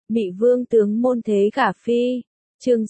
Mị vương tướng môn thế gả phi. Chương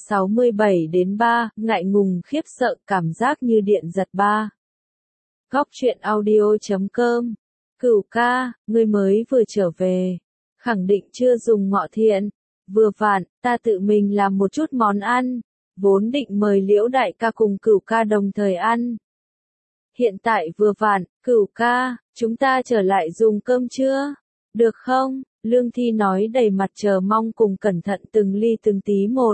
67-3, ngại ngùng khiếp sợ cảm giác như điện giật ba. Góc truyện audio.com. Cửu ca, ngươi mới vừa trở về. Khẳng định chưa dùng ngọ thiện. Vừa vặn, ta tự mình làm một chút món ăn. Vốn định mời Liễu đại ca cùng Cửu ca đồng thời ăn. Hiện tại vừa vặn, Cửu ca, chúng ta trở lại dùng cơm chưa? Được không? Lương Thi nói đầy mặt chờ mong cùng cẩn thận từng ly từng tí một.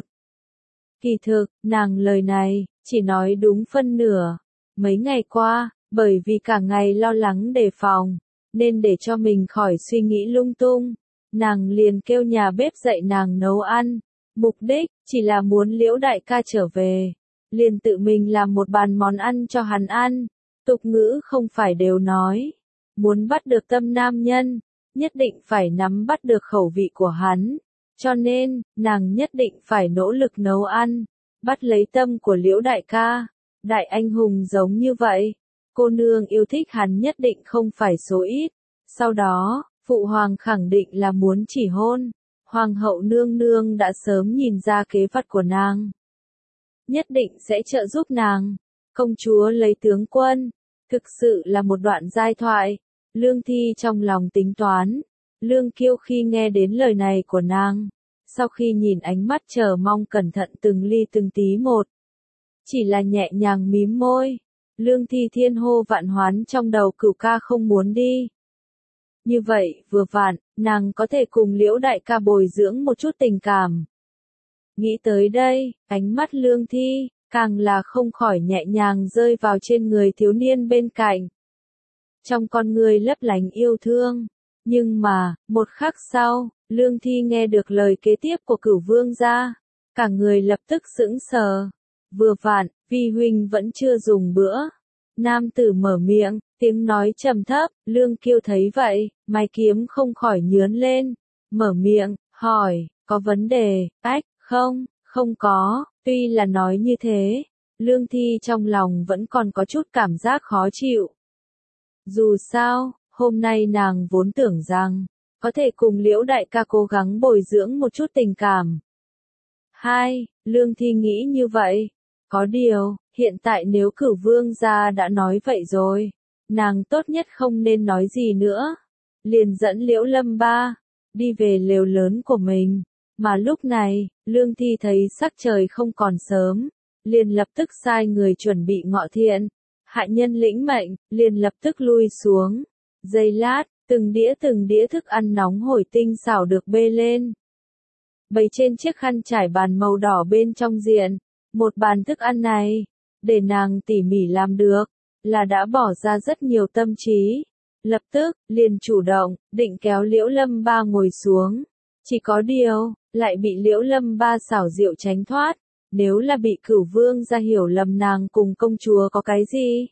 Kỳ thực, nàng lời này, chỉ nói đúng phân nửa. Mấy ngày qua, bởi vì cả ngày lo lắng đề phòng, nên để cho mình khỏi suy nghĩ lung tung, nàng liền kêu nhà bếp dạy nàng nấu ăn. Mục đích, chỉ là muốn Liễu đại ca trở về, liền tự mình làm một bàn món ăn cho hắn ăn. Tục ngữ không phải đều nói, muốn bắt được tâm nam nhân, nhất định phải nắm bắt được khẩu vị của hắn. Cho nên, nàng nhất định phải nỗ lực nấu ăn, bắt lấy tâm của Liễu đại ca. Đại anh hùng giống như vậy, cô nương yêu thích hắn nhất định không phải số ít. Sau đó, phụ hoàng khẳng định là muốn chỉ hôn. Hoàng hậu nương nương đã sớm nhìn ra kế vật của nàng, nhất định sẽ trợ giúp nàng. Công chúa lấy tướng quân, thực sự là một đoạn giai thoại. Lương Thi trong lòng tính toán. Lương Kiêu khi nghe đến lời này của nàng, sau khi nhìn ánh mắt chờ mong cẩn thận từng ly từng tí một, chỉ là nhẹ nhàng mím môi. Lương Thi thiên hô vạn hoán trong đầu Cửu ca không muốn đi. Như vậy, vừa vặn, nàng có thể cùng Liễu đại ca bồi dưỡng một chút tình cảm. Nghĩ tới đây, ánh mắt Lương Thi, càng là không khỏi nhẹ nhàng rơi vào trên người thiếu niên bên cạnh. Trong con người lấp lánh yêu thương. Nhưng mà, một khắc sau, Lương Thi nghe được lời kế tiếp của Cửu vương gia, cả người lập tức sững sờ. Vừa vặn, vi huynh vẫn chưa dùng bữa. Nam tử mở miệng, tiếng nói trầm thấp. Lương Kiêu thấy vậy, mày kiếm không khỏi nhướng lên, mở miệng, hỏi, có vấn đề? Ách, không có. Tuy là nói như thế, Lương Thi trong lòng vẫn còn có chút cảm giác khó chịu. Dù sao, hôm nay nàng vốn tưởng rằng, có thể cùng Liễu đại ca cố gắng bồi dưỡng một chút tình cảm. Lương Thi nghĩ như vậy. Có điều, hiện tại nếu Cửu vương gia đã nói vậy rồi, nàng tốt nhất không nên nói gì nữa. Liền dẫn Liễu Lâm Ba, đi về lều lớn của mình. Mà lúc này, Lương Thi thấy sắc trời không còn sớm, liền lập tức sai người chuẩn bị ngọ thiện. Hạ nhân lĩnh mệnh, liền lập tức lui xuống. Giây lát, từng đĩa thức ăn nóng hổi tinh xảo được bê lên. Bày trên chiếc khăn trải bàn màu đỏ bên trong diện. Một bàn thức ăn này, để nàng tỉ mỉ làm được, là đã bỏ ra rất nhiều tâm trí. Lập tức, liền chủ động, định kéo Liễu Lâm Ba ngồi xuống. Chỉ có điều, lại bị Liễu Lâm Ba xảo diệu tránh thoát. Nếu là bị Cửu vương gia hiểu lầm nàng cùng công chúa có cái gì,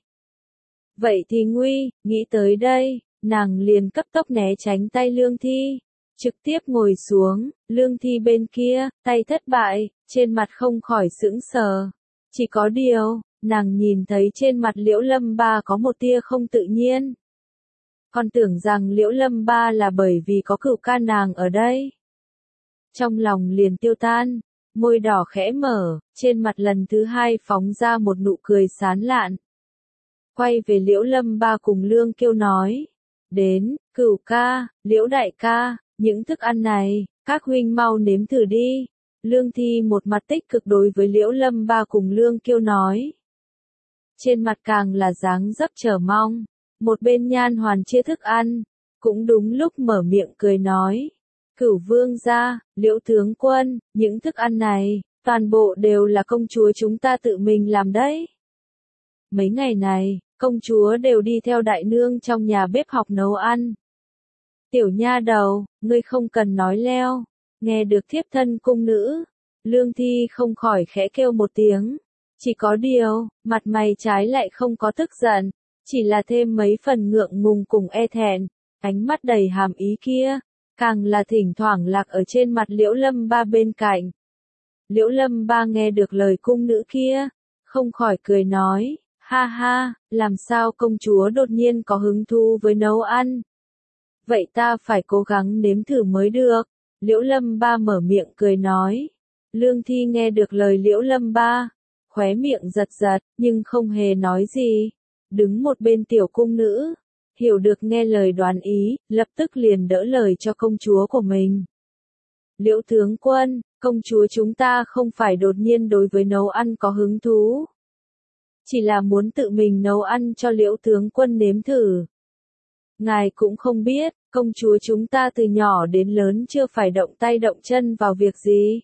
vậy thì nguy. Nghĩ tới đây, nàng liền cấp tốc né tránh tay Lương Thi, trực tiếp ngồi xuống. Lương Thi bên kia, tay thất bại, trên mặt không khỏi sững sờ. Chỉ có điều, nàng nhìn thấy trên mặt Liễu Lâm Ba có một tia không tự nhiên. Còn tưởng rằng Liễu Lâm Ba là bởi vì có Cửu ca nàng ở đây. Trong lòng liền tiêu tan, môi đỏ khẽ mở, trên mặt lần thứ hai phóng ra một nụ cười sán lạn. Quay về Liễu Lâm Ba cùng Lương Kiêu nói, đến, Cửu ca, Liễu đại ca, những thức ăn này, các huynh mau nếm thử đi. Lương Thi một mặt tích cực đối với Liễu Lâm Ba cùng Lương Kiêu nói. Trên mặt càng là dáng dấp chờ mong. Một bên nhan hoàn chia thức ăn, cũng đúng lúc mở miệng cười nói. Cửu vương gia, Liễu tướng quân, những thức ăn này, toàn bộ đều là công chúa chúng ta tự mình làm đấy. Mấy ngày này, công chúa đều đi theo đại nương trong nhà bếp học nấu ăn. Tiểu nha đầu, ngươi không cần nói leo. Nghe được thiếp thân cung nữ, Lương Thi không khỏi khẽ kêu một tiếng. Chỉ có điều, mặt mày trái lại không có tức giận, chỉ là thêm mấy phần ngượng ngùng cùng e thẹn. Ánh mắt đầy hàm ý kia, càng là thỉnh thoảng lạc ở trên mặt Liễu Lâm Ba bên cạnh. Liễu Lâm Ba nghe được lời cung nữ kia, không khỏi cười nói, ha ha, làm sao công chúa đột nhiên có hứng thú với nấu ăn. Vậy ta phải cố gắng nếm thử mới được. Liễu Lâm Ba mở miệng cười nói. Lương Thi nghe được lời Liễu Lâm Ba, khóe miệng giật giật, nhưng không hề nói gì. Đứng một bên tiểu cung nữ, hiểu được nghe lời đoán ý, lập tức liền đỡ lời cho công chúa của mình. Liễu tướng quân, công chúa chúng ta không phải đột nhiên đối với nấu ăn có hứng thú. Chỉ là muốn tự mình nấu ăn cho Liễu tướng quân nếm thử. Ngài cũng không biết, công chúa chúng ta từ nhỏ đến lớn chưa phải động tay động chân vào việc gì.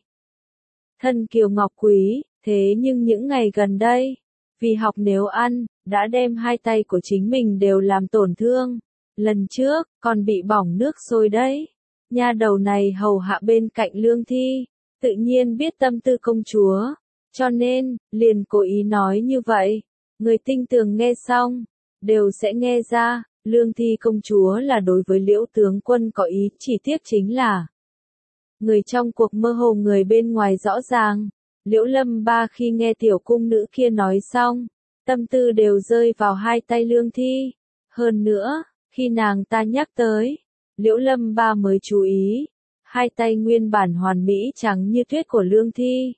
Thân kiều ngọc quý, thế nhưng những ngày gần đây, vì học nấu ăn, đã đem hai tay của chính mình đều làm tổn thương. Lần trước, còn bị bỏng nước sôi đấy. Nha đầu này hầu hạ bên cạnh Lương Thi, tự nhiên biết tâm tư công chúa, cho nên, liền cố ý nói như vậy. Người tinh tường nghe xong, đều sẽ nghe ra, Lương Thi công chúa là đối với Liễu tướng quân có ý, chỉ tiếc chính là người trong cuộc mơ hồ người bên ngoài rõ ràng. Liễu Lâm Ba khi nghe tiểu cung nữ kia nói xong, tâm tư đều rơi vào hai tay Lương Thi. Hơn nữa, khi nàng ta nhắc tới, Liễu Lâm Ba mới chú ý, hai tay nguyên bản hoàn mỹ trắng như tuyết của Lương Thi.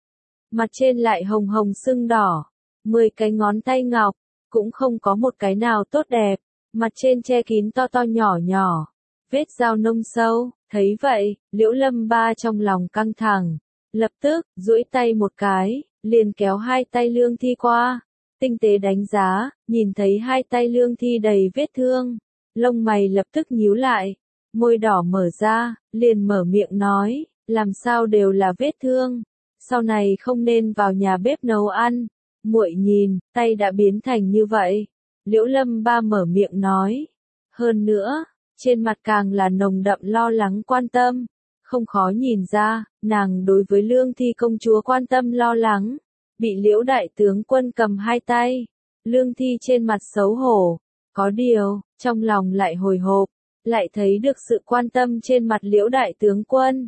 Mặt trên lại hồng hồng sưng đỏ, 10 cái ngón tay ngọc, cũng không có một cái nào tốt đẹp, mặt trên che kín to to nhỏ nhỏ, vết dao nông sâu. Thấy vậy, Liễu Lâm Ba trong lòng căng thẳng, lập tức, duỗi tay một cái, liền kéo hai tay Lương Thi qua, tinh tế đánh giá, nhìn thấy hai tay Lương Thi đầy vết thương, lông mày lập tức nhíu lại, môi đỏ mở ra, liền mở miệng nói, làm sao đều là vết thương, sau này không nên vào nhà bếp nấu ăn. Muội nhìn, tay đã biến thành như vậy. Liễu Lâm Ba mở miệng nói. Hơn nữa, trên mặt càng là nồng đậm lo lắng quan tâm. Không khó nhìn ra, nàng đối với Lương Thi công chúa quan tâm lo lắng. Bị Liễu đại tướng quân cầm hai tay. Lương Thi trên mặt xấu hổ. Có điều, trong lòng lại hồi hộp. Lại thấy được sự quan tâm trên mặt Liễu đại tướng quân.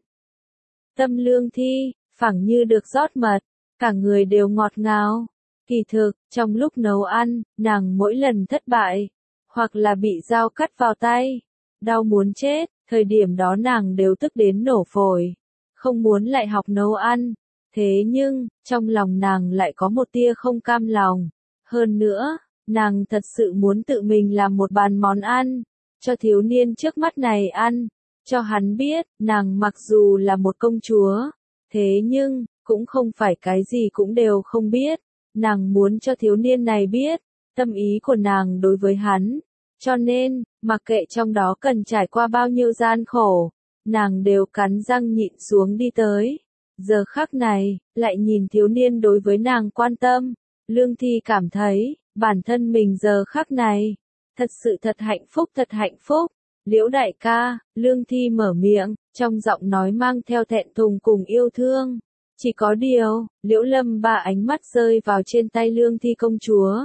Tâm Lương Thi, phẳng như được rót mật. Cả người đều ngọt ngào. Kỳ thực, trong lúc nấu ăn, nàng mỗi lần thất bại, hoặc là bị dao cắt vào tay, đau muốn chết, thời điểm đó nàng đều tức đến nổ phổi, không muốn lại học nấu ăn. Thế nhưng, trong lòng nàng lại có một tia không cam lòng. Hơn nữa, nàng thật sự muốn tự mình làm một bàn món ăn, cho thiếu niên trước mắt này ăn, cho hắn biết, nàng mặc dù là một công chúa, thế nhưng, cũng không phải cái gì cũng đều không biết. Nàng muốn cho thiếu niên này biết, tâm ý của nàng đối với hắn, cho nên, mặc kệ trong đó cần trải qua bao nhiêu gian khổ, nàng đều cắn răng nhịn xuống đi tới. Giờ khắc này, lại nhìn thiếu niên đối với nàng quan tâm, Lương Thi cảm thấy, bản thân mình giờ khắc này, thật sự thật hạnh phúc thật hạnh phúc. Liễu đại ca, Lương Thi mở miệng, trong giọng nói mang theo thẹn thùng cùng yêu thương. Chỉ có điều, Liễu Lâm Ba ánh mắt rơi vào trên tay Lương Thi công chúa.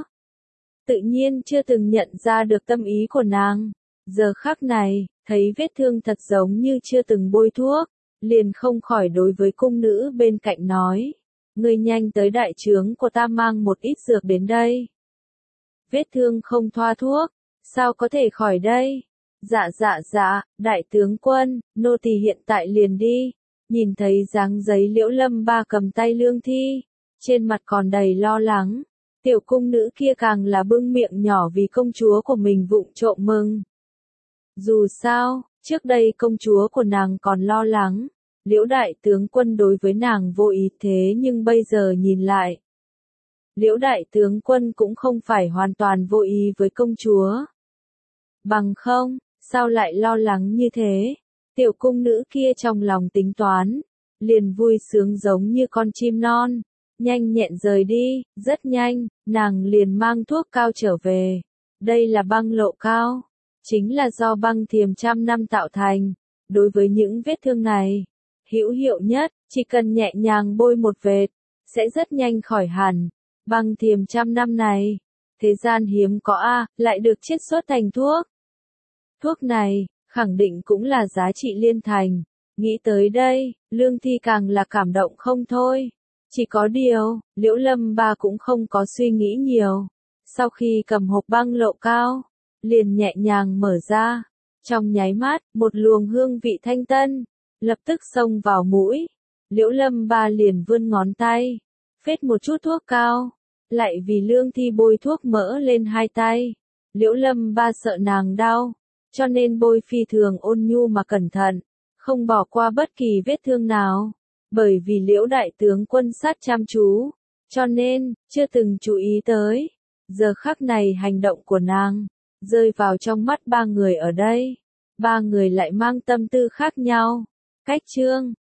Tự nhiên chưa từng nhận ra được tâm ý của nàng. Giờ khắc này, thấy vết thương thật giống như chưa từng bôi thuốc, liền không khỏi đối với cung nữ bên cạnh nói. Ngươi nhanh tới đại trướng của ta mang một ít dược đến đây. Vết thương không thoa thuốc, sao có thể khỏi đây? Dạ, đại tướng quân, nô tỳ hiện tại liền đi. Nhìn thấy dáng giấy Liễu Lâm Ba cầm tay Lương Thi, trên mặt còn đầy lo lắng, tiểu cung nữ kia càng là bưng miệng nhỏ vì công chúa của mình vụng trộm mừng. Dù sao, trước đây công chúa của nàng còn lo lắng, Liễu đại tướng quân đối với nàng vô ý thế nhưng bây giờ nhìn lại. Liễu đại tướng quân cũng không phải hoàn toàn vô ý với công chúa. Bằng không, sao lại lo lắng như thế? Tiểu cung nữ kia trong lòng tính toán, liền vui sướng giống như con chim non, nhanh nhẹn rời đi, rất nhanh, nàng liền mang thuốc cao trở về. Đây là băng lộ cao, chính là do băng thiềm trăm năm tạo thành. Đối với những vết thương này, hữu hiệu nhất, chỉ cần nhẹ nhàng bôi một vệt, sẽ rất nhanh khỏi hẳn. Băng thiềm trăm năm này, thế gian hiếm có lại được chiết xuất thành thuốc. Thuốc này, khẳng định cũng là giá trị liên thành. Nghĩ tới đây, Lương Thi càng là cảm động không thôi. Chỉ có điều, Liễu Lâm Ba cũng không có suy nghĩ nhiều. Sau khi cầm hộp băng lộ cao, liền nhẹ nhàng mở ra. Trong nháy mắt, một luồng hương vị thanh tân, lập tức xông vào mũi. Liễu Lâm Ba liền vươn ngón tay, phết một chút thuốc cao, lại vì Lương Thi bôi thuốc mỡ lên hai tay. Liễu Lâm Ba sợ nàng đau, cho nên bôi phi thường ôn nhu mà cẩn thận, không bỏ qua bất kỳ vết thương nào. Bởi vì Liễu đại tướng quân sát chăm chú, cho nên chưa từng chú ý tới. Giờ khắc này hành động của nàng rơi vào trong mắt ba người ở đây. Ba người lại mang tâm tư khác nhau. Cách chương